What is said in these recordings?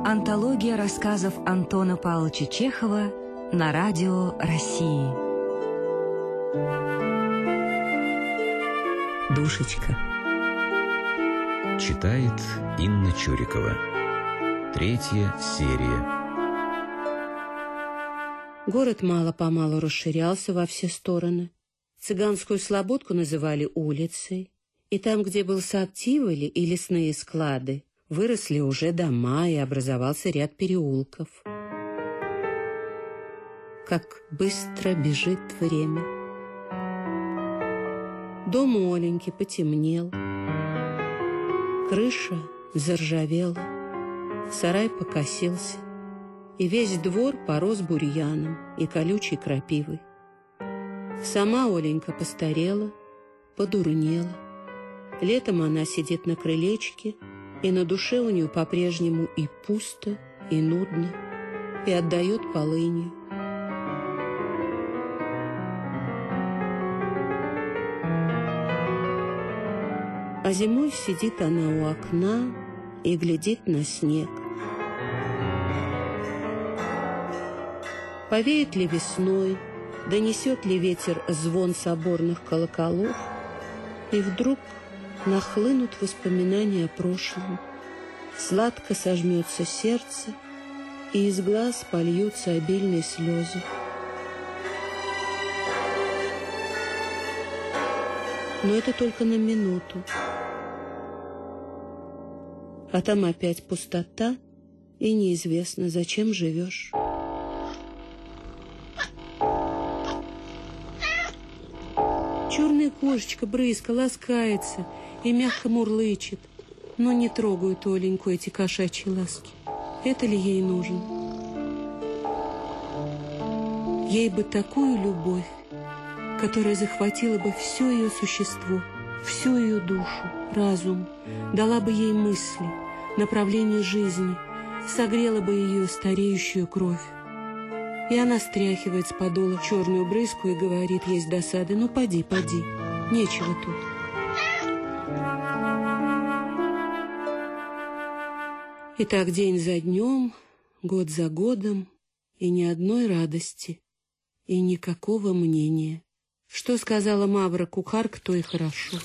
Антология рассказов Антона Павловича Чехова на радио России. Душечка. Читает Инна Чурикова. 3-я серия. Город мало-помалу расширялся во все стороны. Цыганскую слободку называли улицей, и там, где был сад Тиволи и лесные склады, выросли уже дома и образовался ряд переулков. Как быстро бежит время. Дом у Оленьки потемнел, крыша заржавела, сарай покосился, и весь двор порос бурьяном и колючей крапивой. Сама Оленька постарела, подурнела. Летом она сидит на крылечке, и на душе у нее по-прежнему и пусто, и нудно, и отдает полынью. А зимой сидит она у окна и глядит на снег. Повеет ли весной, донесет ли ветер звон соборных колоколов, и вдруг нахлынут воспоминания о прошлом. Сладко сожмется сердце, и из глаз польются обильные слезы. Но это только на минуту. А там опять пустота, и неизвестно, зачем живешь. Черная кошечка Брыска ласкается и мягко мурлычет, но не трогают Оленьку эти кошачьи ласки. Это ли ей нужно? Ей бы такую любовь, которая захватила бы все ее существо, всю ее душу, разум, дала бы ей мысли, направление жизни, согрела бы ее стареющую кровь. И она стряхивает с подола черную брызку и говорит ей с досады: «Ну, поди, поди, нечего тут». И так день за днем, год за годом, и ни одной радости, и никакого мнения. Что сказала Мавра кухарка, то и хорошо.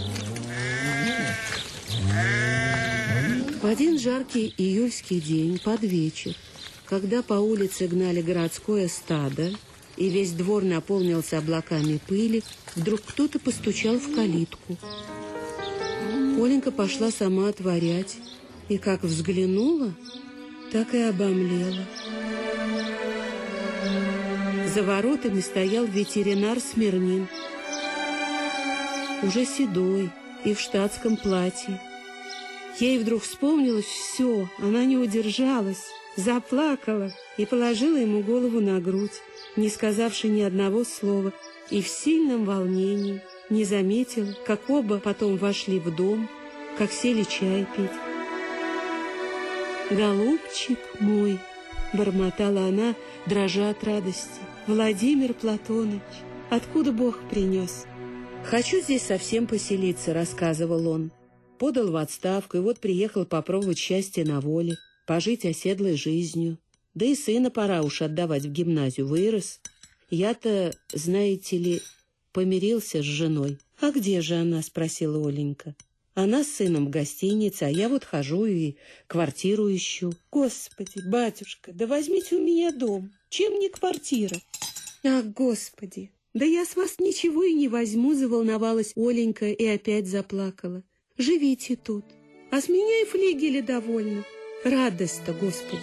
В один жаркий июльский день под вечер, когда по улице гнали городское стадо, и весь двор наполнился облаками пыли, вдруг кто-то постучал в калитку. Оленька пошла сама отворять, и как взглянула, так и обомлела. За воротами стоял ветеринар Смирнин, уже седой и в штатском платье. Ей вдруг вспомнилось все, она не удержалась, заплакала и положила ему голову на грудь, не сказавши ни одного слова, и в сильном волнении не заметила, как оба потом вошли в дом, как сели чай пить. «Голубчик мой!» — бормотала она, дрожа от радости. «Владимир Платоныч, откуда Бог принес?» «Хочу здесь совсем поселиться», — рассказывал он. Подал в отставку, и вот приехал попробовать счастье на воле, пожить оседлой жизнью. Да и сына пора уж отдавать в гимназию, вырос. Я-то, знаете ли, помирился с женой. «А где же она?» — спросила Оленька. «Она с сыном в гостинице, а я вот хожу и квартиру ищу». «Господи, батюшка, да возьмите у меня дом. Чем не квартира?» «Ах, Господи, да я с вас ничего и не возьму», — заволновалась Оленька и опять заплакала. «Живите тут, а с меня и флигеля довольно. Радость-то, Господи!»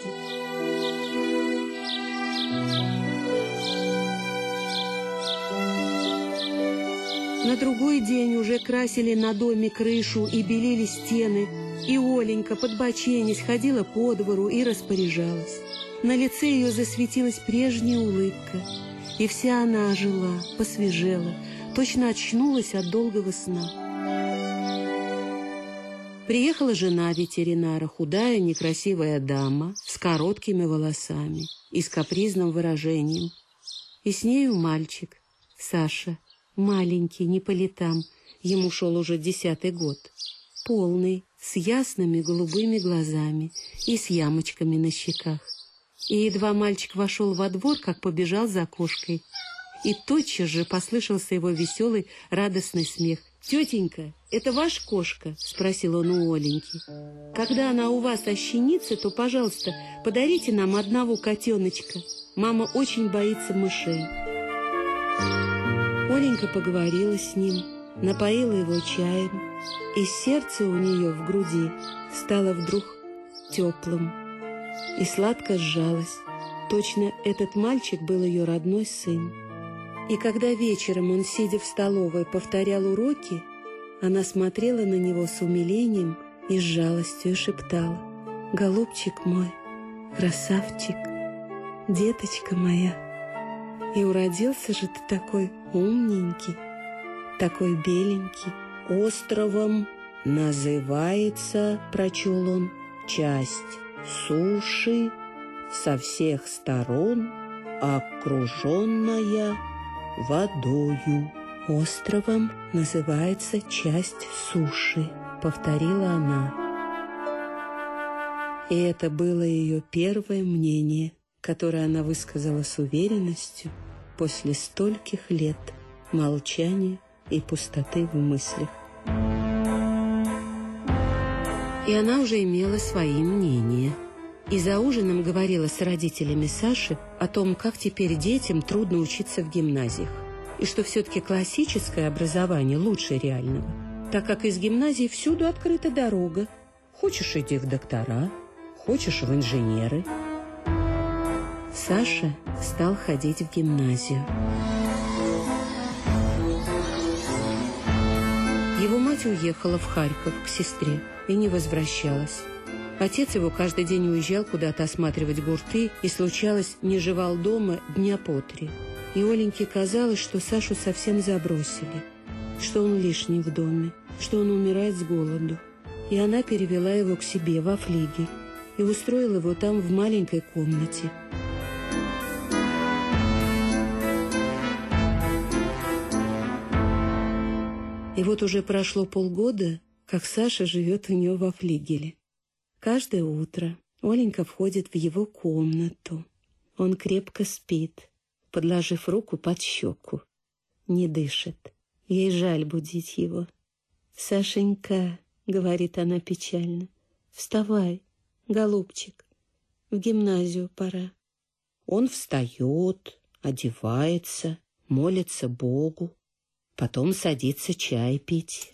На другой день уже красили на доме крышу и белили стены, и Оленька, подбоченясь, ходила по двору и распоряжалась. На лице ее засветилась прежняя улыбка, и вся она ожила, посвежела, точно очнулась от долгого сна. Приехала жена ветеринара, худая, некрасивая дама, с короткими волосами и с капризным выражением. И с нею мальчик, Саша, маленький, не по летам, ему шел уже 10-й год. Полный, с ясными голубыми глазами и с ямочками на щеках. И едва мальчик вошел во двор, как побежал за кошкой. И тотчас же послышался его веселый, радостный смех. «Тетенька, это ваша кошка?» – спросил он у Оленьки. «Когда она у вас ощенится, то, пожалуйста, подарите нам одного котеночка. Мама очень боится мышей». Оленька поговорила с ним, напоила его чаем, и сердце у нее в груди стало вдруг теплым и сладко сжалось. Точно этот мальчик был ее родной сын. И когда вечером он, сидя в столовой, повторял уроки, она смотрела на него с умилением и с жалостью шептала: «Голубчик мой, красавчик, деточка моя, и уродился же ты такой умненький, такой беленький. Островом называется, прочел он, часть суши, со всех сторон окруженная водою». «Островом называется часть суши», — повторила она. И это было ее первое мнение, которое она высказала с уверенностью после стольких лет молчания и пустоты в мыслях. И она уже имела свои мнения. И за ужином говорила с родителями Саши о том, как теперь детям трудно учиться в гимназиях, и что все-таки классическое образование лучше реального, так как из гимназии всюду открыта дорога. Хочешь — иди в доктора, хочешь — в инженеры. Саша стал ходить в гимназию. Его мать уехала в Харьков к сестре и не возвращалась. Отец его каждый день уезжал куда-то осматривать гурты и, случалось, не жевал дома дня по 3. И Оленьке казалось, что Сашу совсем забросили, что он лишний в доме, что он умирает с голоду. И она перевела его к себе во флигель и устроила его там в маленькой комнате. И вот уже прошло полгода, как Саша живет у нее во флигеле. Каждое утро Оленька входит в его комнату. Он крепко спит, подложив руку под щеку. Не дышит. Ей жаль будить его. «Сашенька», — говорит она печально, — «вставай, голубчик, в гимназию пора». Он встает, одевается, молится Богу, потом садится чай пить.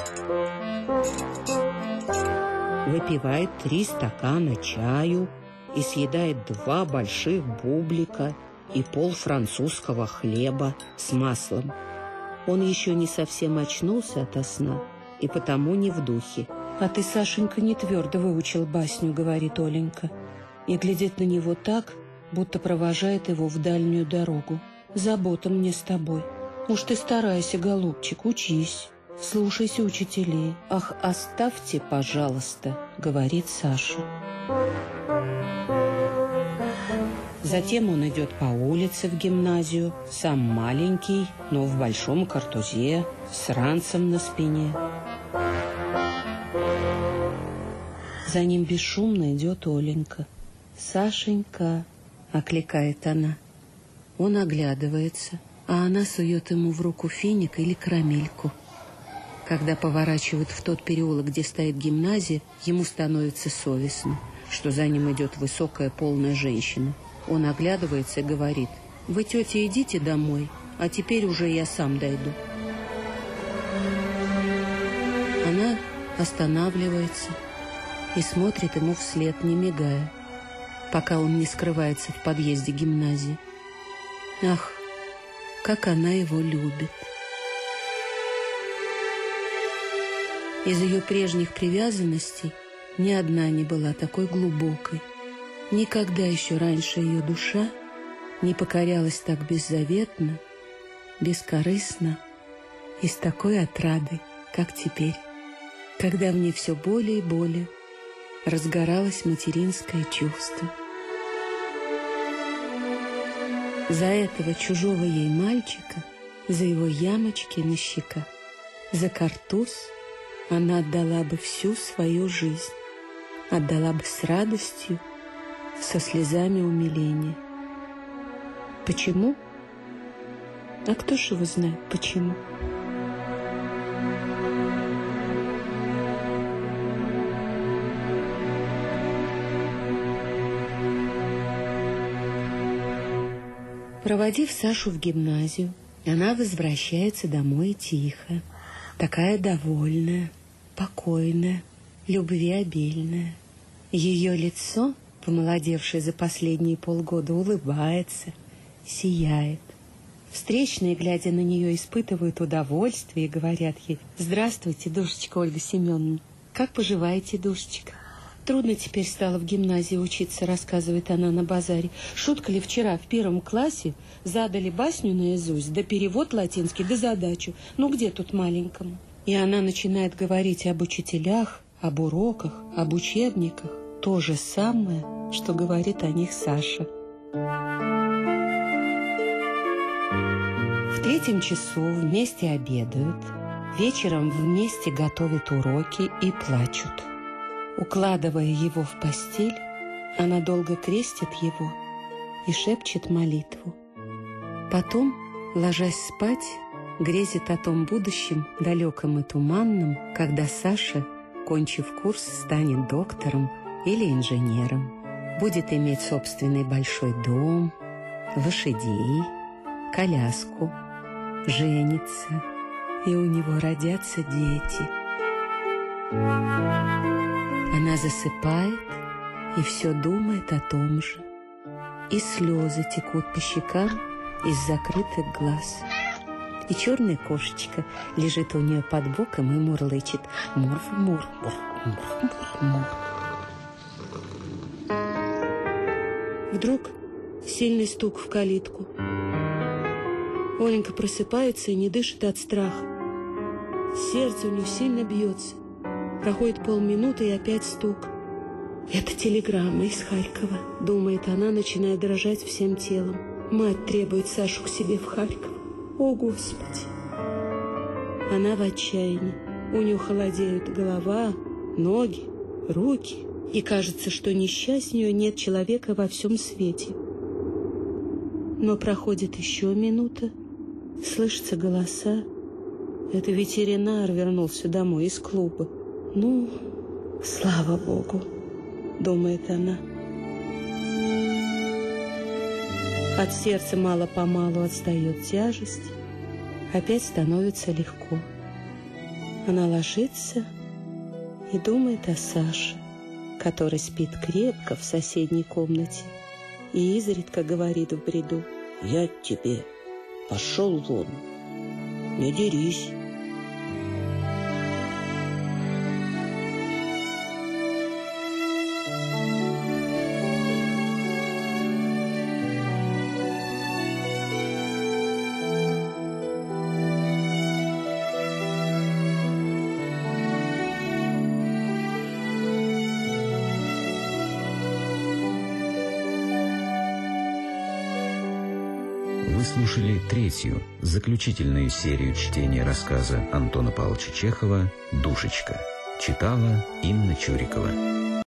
Выпивает 3 стакана чаю и съедает 2 больших бублика и пол французского хлеба с маслом. Он еще не совсем очнулся ото сна и потому не в духе. «А ты, Сашенька, не твердо выучил басню», — говорит Оленька, и глядит на него так, будто провожает его в дальнюю дорогу. «Забота мне с тобой. Уж ты старайся, голубчик, учись. Слушайся учителей». «Ах, оставьте, пожалуйста», — говорит Саша. Затем он идет по улице в гимназию, сам маленький, но в большом картузе, с ранцем на спине. За ним бесшумно идет Оленька. «Сашенька», — окликает она. Он оглядывается, а она сует ему в руку финик или карамельку. Когда поворачивают в тот переулок, где стоит гимназия, ему становится совестно, что за ним идет высокая полная женщина. Он оглядывается и говорит: «Вы, тетя, идите домой, а теперь уже я сам дойду». Она останавливается и смотрит ему вслед, не мигая, пока он не скрывается в подъезде гимназии. Ах, как она его любит! Из ее прежних привязанностей ни одна не была такой глубокой. Никогда еще раньше ее душа не покорялась так беззаветно, бескорыстно и с такой отрадой, как теперь, когда в ней все более и более разгоралось материнское чувство. За этого чужого ей мальчика, за его ямочки на щеках, за картуз она отдала бы всю свою жизнь, отдала бы с радостью, со слезами умиления. Почему? А кто ж его знает, почему? Проводив Сашу в гимназию, она возвращается домой тихо, такая довольная, покойная, любви обильная. Ее лицо, помолодевшее за последние полгода, улыбается, сияет. Встречные, глядя на нее, испытывают удовольствие и говорят ей: «Здравствуйте, душечка Ольга Семеновна. Как поживаете, душечка?» «Трудно теперь стало в гимназии учиться», — рассказывает она на базаре. «Шутка ли, вчера в 1 классе задали басню наизусть, да перевод латинский, да задачу. Ну где тут маленькому?» И она начинает говорить об учителях, об уроках, об учебниках. То же самое, что говорит о них Саша. В 3 часу вместе обедают, вечером вместе готовят уроки и плачут. Укладывая его в постель, она долго крестит его и шепчет молитву. Потом, ложась спать, грезит о том будущем, далеком и туманном, когда Саша, кончив курс, станет доктором или инженером, будет иметь собственный большой дом, лошадей, коляску, женится, и у него родятся дети. Она засыпает и все думает о том же. И слезы текут по щекам из закрытых глаз. И черная кошечка лежит у нее под боком и мурлычет: «Мур-мур, мур-мур-мур». Вдруг сильный стук в калитку. Оленька просыпается и не дышит от страха. Сердце у нее сильно бьется. Проходит полминуты и опять стук. «Это телеграмма из Харькова», — думает она, начиная дрожать всем телом. Мать требует Сашу к себе в Харьков. О, Господи! Она в отчаянии. У нее холодеют голова, ноги, руки. И кажется, что несчастнее нет человека во всем свете. Но проходит еще минута. Слышатся голоса. Это ветеринар вернулся домой из клуба. «Ну, слава Богу», — думает она. От сердца мало-помалу отстает тяжесть, опять становится легко. Она ложится и думает о Саше, который спит крепко в соседней комнате и изредка говорит в бреду: «Я тебе, пошел вон, не дерись». Вы слушали 3-ю, заключительную серию чтения рассказа Антона Павловича Чехова «Душечка». Читала Инна Чурикова.